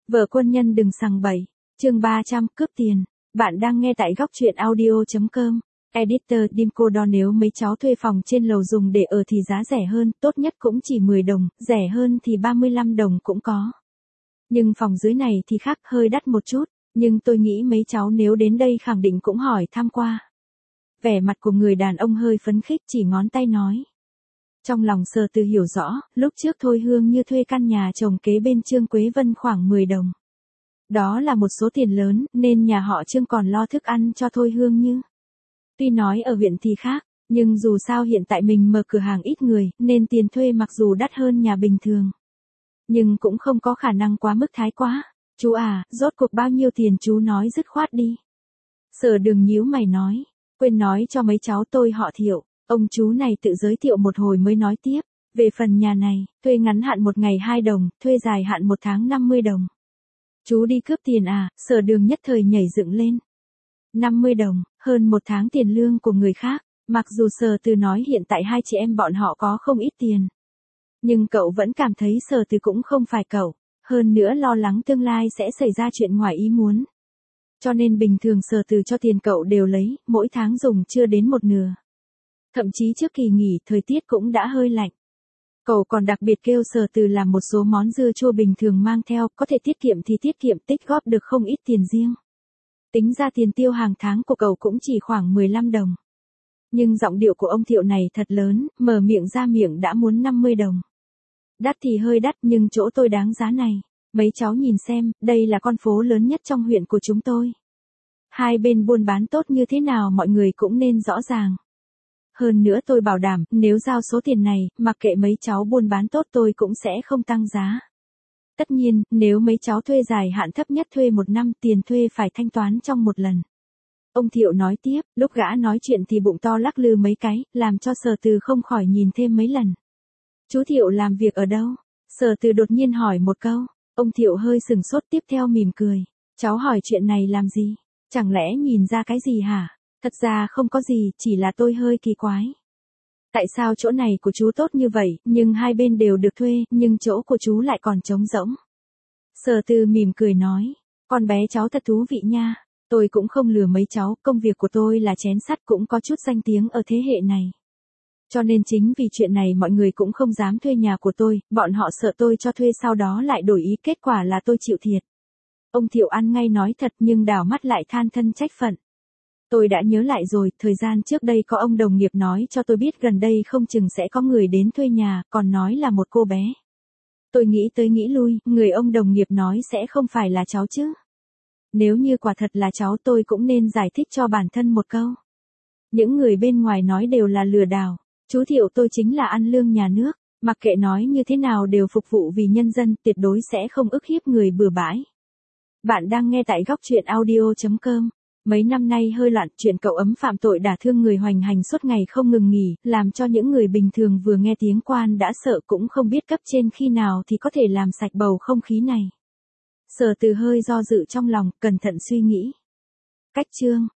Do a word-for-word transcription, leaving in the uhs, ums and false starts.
Vợ quân nhân đừng sằng bậy. Chương ba trăm, cướp tiền. Bạn đang nghe tại góc truyện audio chấm com. Editor Dimco đo nếu mấy cháu thuê phòng trên lầu dùng để ở thì giá rẻ hơn, tốt nhất cũng chỉ mười đồng, rẻ hơn thì ba mươi lăm đồng cũng có. Nhưng phòng dưới này thì khác, hơi đắt một chút, nhưng tôi nghĩ mấy cháu nếu đến đây khẳng định cũng hỏi thăm qua. Vẻ mặt của người đàn ông hơi phấn khích, chỉ ngón tay nói. Trong lòng Sở Từ hiểu rõ, lúc trước Thôi Hương Như thuê căn nhà chồng kế bên Trương Quế Vân khoảng mười đồng. Đó là một số tiền lớn, nên nhà họ Trương còn lo thức ăn cho Thôi Hương Như. Tuy nói ở huyện thì khác, nhưng dù sao hiện tại mình mở cửa hàng ít người, nên tiền thuê mặc dù đắt hơn nhà bình thường. Nhưng cũng không có khả năng quá mức thái quá. Chú à, rốt cuộc bao nhiêu tiền chú nói dứt khoát đi. Sở Đường nhíu mày nói, quên nói cho mấy cháu tôi họ Thiệu. Ông chú này tự giới thiệu một hồi mới nói tiếp, về phần nhà này, thuê ngắn hạn một ngày hai đồng, thuê dài hạn một tháng năm mươi đồng. Chú đi cướp tiền à? Sở Đường nhất thời nhảy dựng lên. năm mươi đồng, hơn một tháng tiền lương của người khác, mặc dù Sở Từ nói hiện tại hai chị em bọn họ có không ít tiền. Nhưng cậu vẫn cảm thấy Sở Từ cũng không phải cậu, hơn nữa lo lắng tương lai sẽ xảy ra chuyện ngoài ý muốn. Cho nên bình thường Sở Từ cho tiền cậu đều lấy, mỗi tháng dùng chưa đến một nửa. Thậm chí trước kỳ nghỉ thời tiết cũng đã hơi lạnh. Cậu còn đặc biệt kêu Sở Từ làm một số món dưa chua bình thường mang theo, có thể tiết kiệm thì tiết kiệm, tích góp được không ít tiền riêng. Tính ra tiền tiêu hàng tháng của cậu cũng chỉ khoảng mười lăm đồng. Nhưng giọng điệu của ông Thiệu này thật lớn, mở miệng ra miệng đã muốn năm mươi đồng. Đắt thì hơi đắt nhưng chỗ tôi đáng giá này. Mấy cháu nhìn xem, đây là con phố lớn nhất trong huyện của chúng tôi. Hai bên buôn bán tốt như thế nào mọi người cũng nên rõ ràng. Hơn nữa tôi bảo đảm, nếu giao số tiền này, mặc kệ mấy cháu buôn bán tốt tôi cũng sẽ không tăng giá. Tất nhiên, nếu mấy cháu thuê dài hạn thấp nhất thuê một năm, tiền thuê phải thanh toán trong một lần. Ông Thiệu nói tiếp, lúc gã nói chuyện thì bụng to lắc lư mấy cái, làm cho Sở Từ không khỏi nhìn thêm mấy lần. Chú Thiệu làm việc ở đâu? Sở Từ đột nhiên hỏi một câu. Ông Thiệu hơi sừng sốt, tiếp theo mỉm cười. Cháu hỏi chuyện này làm gì? Chẳng lẽ nhìn ra cái gì hả? Thật ra không có gì, chỉ là tôi hơi kỳ quái. Tại sao chỗ này của chú tốt như vậy, nhưng hai bên đều được thuê, nhưng chỗ của chú lại còn trống rỗng? Sở Từ mỉm cười nói, con bé cháu thật thú vị nha. Tôi cũng không lừa mấy cháu, công việc của tôi là chén sắt cũng có chút danh tiếng ở thế hệ này. Cho nên chính vì chuyện này mọi người cũng không dám thuê nhà của tôi, bọn họ sợ tôi cho thuê sau đó lại đổi ý, kết quả là tôi chịu thiệt. Ông Thiệu ăn ngay nói thật nhưng đảo mắt lại than thân trách phận. Tôi đã nhớ lại rồi, thời gian trước đây có ông đồng nghiệp nói cho tôi biết gần đây không chừng sẽ có người đến thuê nhà, còn nói là một cô bé. Tôi nghĩ tới nghĩ lui, người ông đồng nghiệp nói sẽ không phải là cháu chứ. Nếu như quả thật là cháu tôi cũng nên giải thích cho bản thân một câu. Những người bên ngoài nói đều là lừa đảo, chú Thiệu tôi chính là ăn lương nhà nước, mặc kệ nói như thế nào đều phục vụ vì nhân dân, tuyệt đối sẽ không ức hiếp người bừa bãi. Bạn đang nghe tại góc truyện audio chấm com. Mấy năm nay hơi loạn, chuyện cậu ấm phạm tội đả thương người hoành hành suốt ngày không ngừng nghỉ, làm cho những người bình thường vừa nghe tiếng quan đã sợ cũng không biết cấp trên khi nào thì có thể làm sạch bầu không khí này. Sở Từ hơi do dự trong lòng, cẩn thận suy nghĩ. Cách chương,